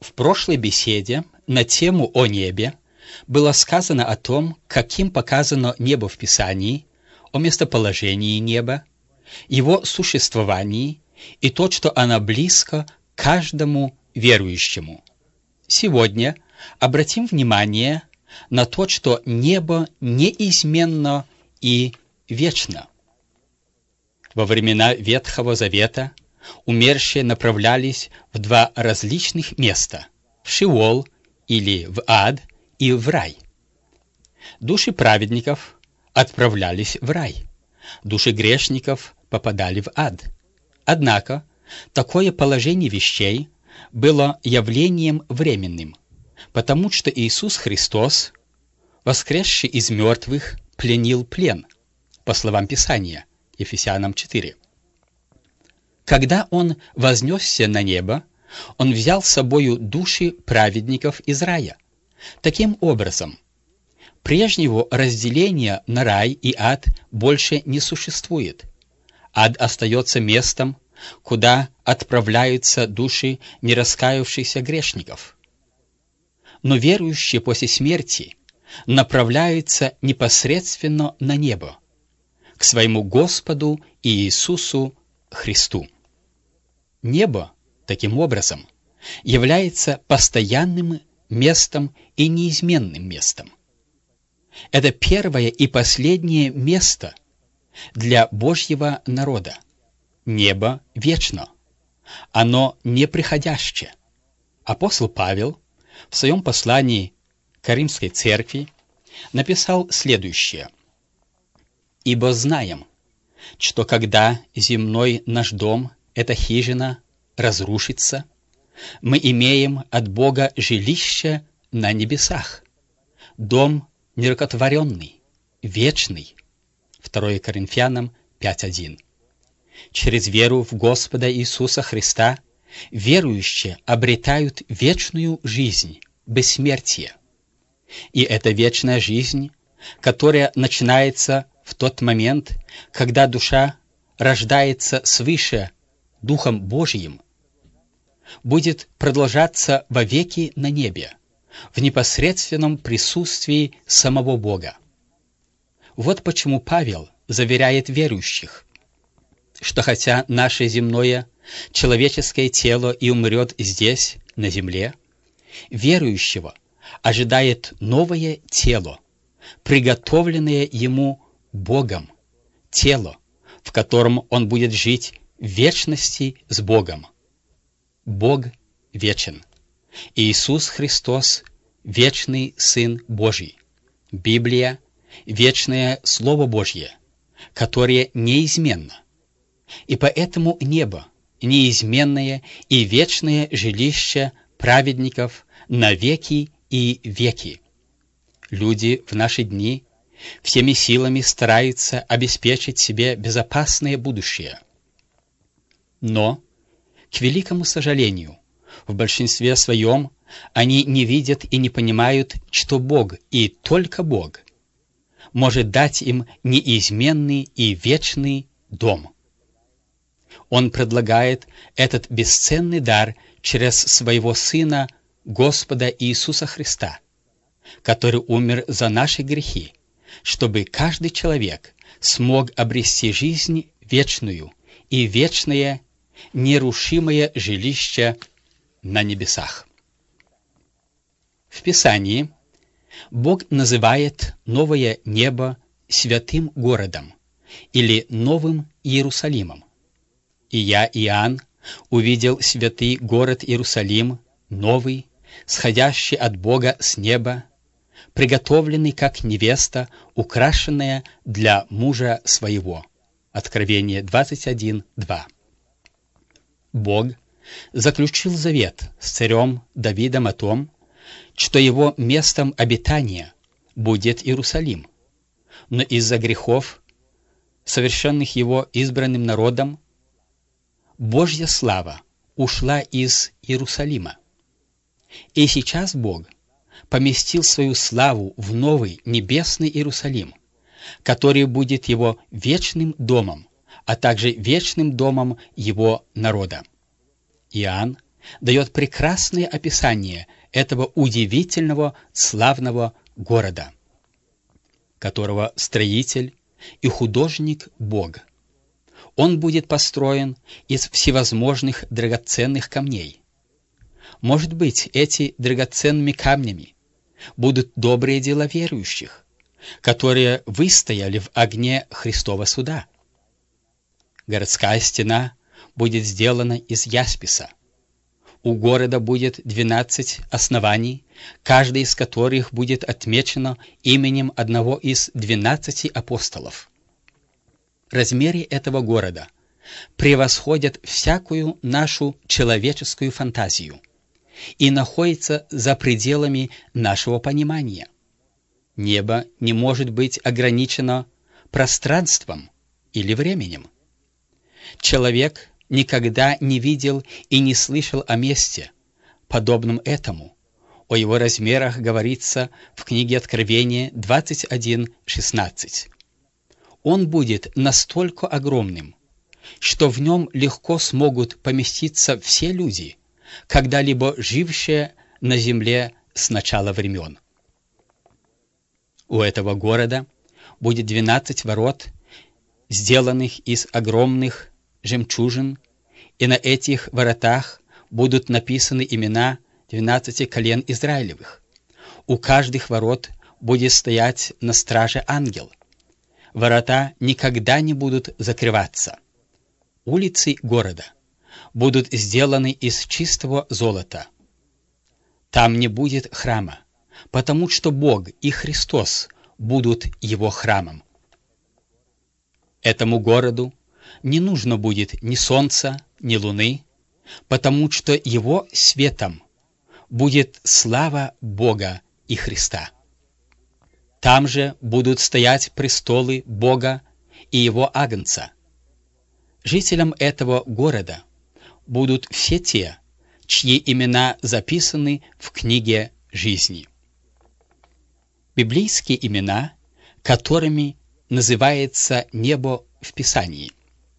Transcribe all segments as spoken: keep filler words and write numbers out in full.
В прошлой беседе на тему о небе было сказано о том, каким показано небо в Писании, о местоположении неба, его существовании и то, что оно близко каждому верующему. Сегодня обратим внимание на то, что небо неизменно и вечно. Во времена Ветхого Завета умершие направлялись в два различных места – в Шиол или в ад и в рай. Души праведников отправлялись в рай, души грешников попадали в ад. Однако такое положение вещей было явлением временным, потому что Иисус Христос, воскресший из мертвых, пленил плен, по словам Писания, Ефесянам четыре. Когда Он вознесся на небо, Он взял с собою души праведников из рая. Таким образом, прежнего разделения на рай и ад больше не существует. Ад остается местом, куда отправляются души нераскаявшихся грешников. Но верующие после смерти направляются непосредственно на небо, к своему Господу Иисусу Христу. Небо, таким образом, является постоянным местом и неизменным местом. Это первое и последнее место для Божьего народа. Небо вечно, оно неприходяще. Апостол Павел в своем послании к Римской церкви написал следующее: «Ибо знаем, что когда земной наш дом, эта хижина, разрушится, мы имеем от Бога жилище на небесах, дом нерукотворенный, вечный». второе Коринфянам пять один. Через веру в Господа Иисуса Христа верующие обретают вечную жизнь, бессмертие. И эта вечная жизнь, которая начинается в тот момент, когда душа рождается свыше Духом Божьим, будет продолжаться вовеки на небе, в непосредственном присутствии самого Бога. Вот почему Павел заверяет верующих, что хотя наше земное человеческое тело и умрет здесь, на земле, верующего ожидает новое тело, приготовленное ему Богом, тело, в котором он будет жить в вечности с Богом. Бог вечен. Иисус Христос – вечный Сын Божий. Библия – вечное Слово Божье, которое неизменно. И поэтому небо – неизменное и вечное жилище праведников на веки и веки. Люди в наши дни всеми силами стараются обеспечить себе безопасное будущее. Но, к великому сожалению, в большинстве своем они не видят и не понимают, что Бог и только Бог может дать им неизменный и вечный дом. Он предлагает этот бесценный дар через своего Сына, Господа Иисуса Христа, который умер за наши грехи, чтобы каждый человек смог обрести жизнь вечную и вечное, нерушимое жилище на небесах. В Писании Бог называет новое небо святым городом или Новым Иерусалимом. И я, Иоанн, увидел святый город Иерусалим, новый, сходящий от Бога с неба, приготовленный как невеста, украшенная для мужа своего. Откровение двадцать один два. Бог заключил завет с царем Давидом о том, что его местом обитания будет Иерусалим, но из-за грехов, совершенных его избранным народом, Божья слава ушла из Иерусалима. И сейчас Бог поместил свою славу в новый небесный Иерусалим, который будет его вечным домом, а также вечным домом его народа. Иоанн, дает прекрасное описание этого удивительного славного города, которого строитель и художник Бог. Он будет построен из всевозможных драгоценных камней. Может быть, эти драгоценными камнями будут добрые дела верующих, которые выстояли в огне Христова суда. Городская стена будет сделана из ясписа. У города будет двенадцать оснований, каждое из которых будет отмечено именем одного из двенадцати апостолов. Размеры этого города превосходят всякую нашу человеческую фантазию и находятся за пределами нашего понимания. Небо не может быть ограничено пространством или временем. Человек никогда не видел и не слышал о месте, подобном этому. О его размерах говорится в книге Откровения двадцать один шестнадцать. Он будет настолько огромным, что в нем легко смогут поместиться все люди, когда-либо жившие на земле с начала времен. У этого города будет двенадцать ворот, сделанных из огромных жемчужин, и на этих воротах будут написаны имена двенадцати колен Израилевых. У каждых ворот будет стоять на страже ангел. Ворота никогда не будут закрываться. Улицы города будут сделаны из чистого золота. Там не будет храма, потому что Бог и Христос будут его храмом. Этому городу не нужно будет ни солнца, ни луны, потому что его светом будет слава Бога и Христа. Там же будут стоять престолы Бога и его Агнца. Жителям этого города будут все те, чьи имена записаны в книге жизни. Библейские имена, которыми называется небо в Писании.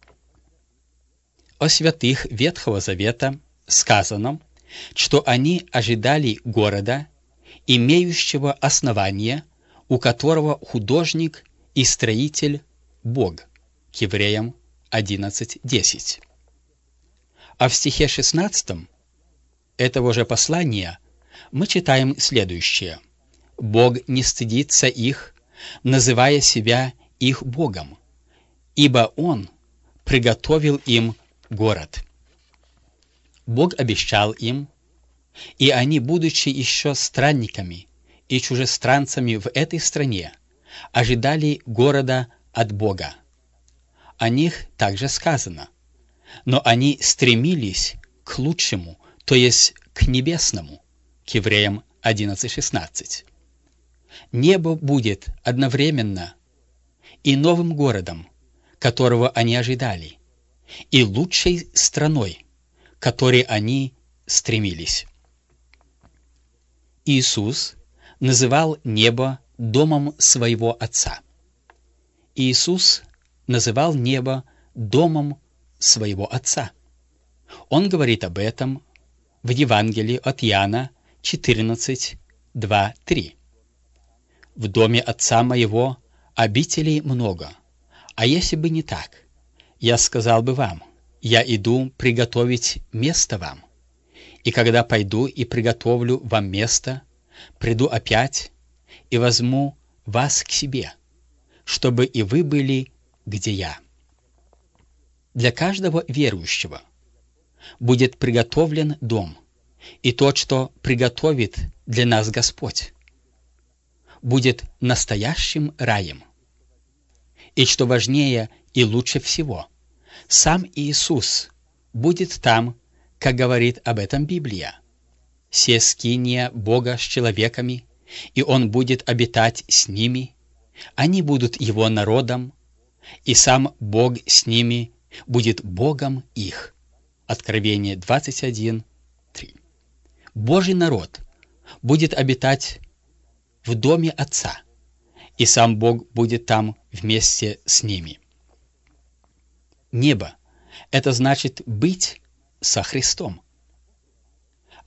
О святых Ветхого Завета сказано, что они ожидали города, имеющего основание, у которого художник и строитель Бог. К Евреям одиннадцать десять. А в стихе шестнадцатом этого же послания мы читаем следующее. «Бог не стыдится их, называя себя их Богом, ибо Он приготовил им город». Бог обещал им, и они, будучи еще странниками и чужестранцами в этой стране, ожидали города от Бога. О них также сказано, но они стремились к лучшему, то есть к небесному, к Евреям одиннадцать шестнадцать. Небо будет одновременно и новым городом, которого они ожидали, и лучшей страной, к которой они стремились. Иисус называл небо домом своего Отца. Иисус называл небо домом своего Отца. Он говорит об этом в Евангелии от Иоанна четырнадцать, два, три. «В доме Отца моего обителей много, а если бы не так, я сказал бы вам, я иду приготовить место вам, и когда пойду и приготовлю вам место, приду опять и возьму вас к себе, чтобы и вы были, где я». Для каждого верующего будет приготовлен дом, и то, что приготовит для нас Господь, будет настоящим раем. И что важнее и лучше всего, сам Иисус будет там, как говорит об этом Библия. «Се скиния Бога с человеками, и Он будет обитать с ними, они будут Его народом, и сам Бог с ними будет Богом их». Откровение двадцать один, три. Божий народ будет обитать в доме Отца, и сам Бог будет там вместе с ними. Небо — это значит быть со Христом.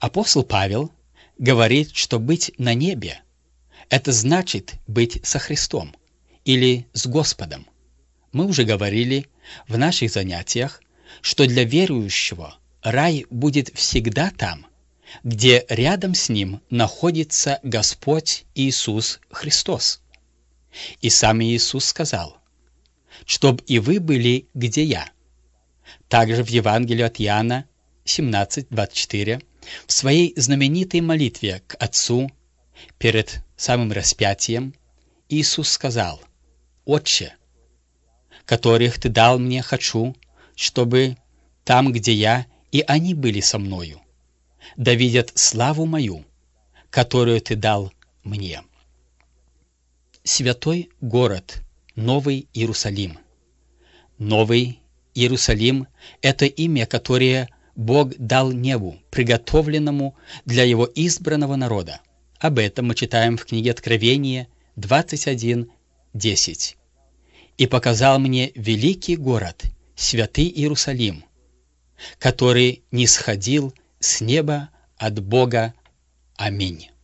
Апостол Павел говорит, что быть на небе — это значит быть со Христом или с Господом. Мы уже говорили в наших занятиях, что для верующего рай будет всегда там, где рядом с ним находится Господь Иисус Христос. И сам Иисус сказал: «Чтоб и вы были, где я». Также в Евангелии от Иоанна семнадцать двадцать четыре в своей знаменитой молитве к Отцу перед самым распятием Иисус сказал: «Отче, которых Ты дал мне, хочу, чтобы там, где я, и они были со мною, да видят славу мою, которую Ты дал мне». Святой город, Новый Иерусалим. Новый Иерусалим — это имя, которое Бог дал небу, приготовленному для Его избранного народа. Об этом мы читаем в книге Откровения двадцать один десять. «И показал мне великий город, святый Иерусалим, который нисходил с неба от Бога. Аминь».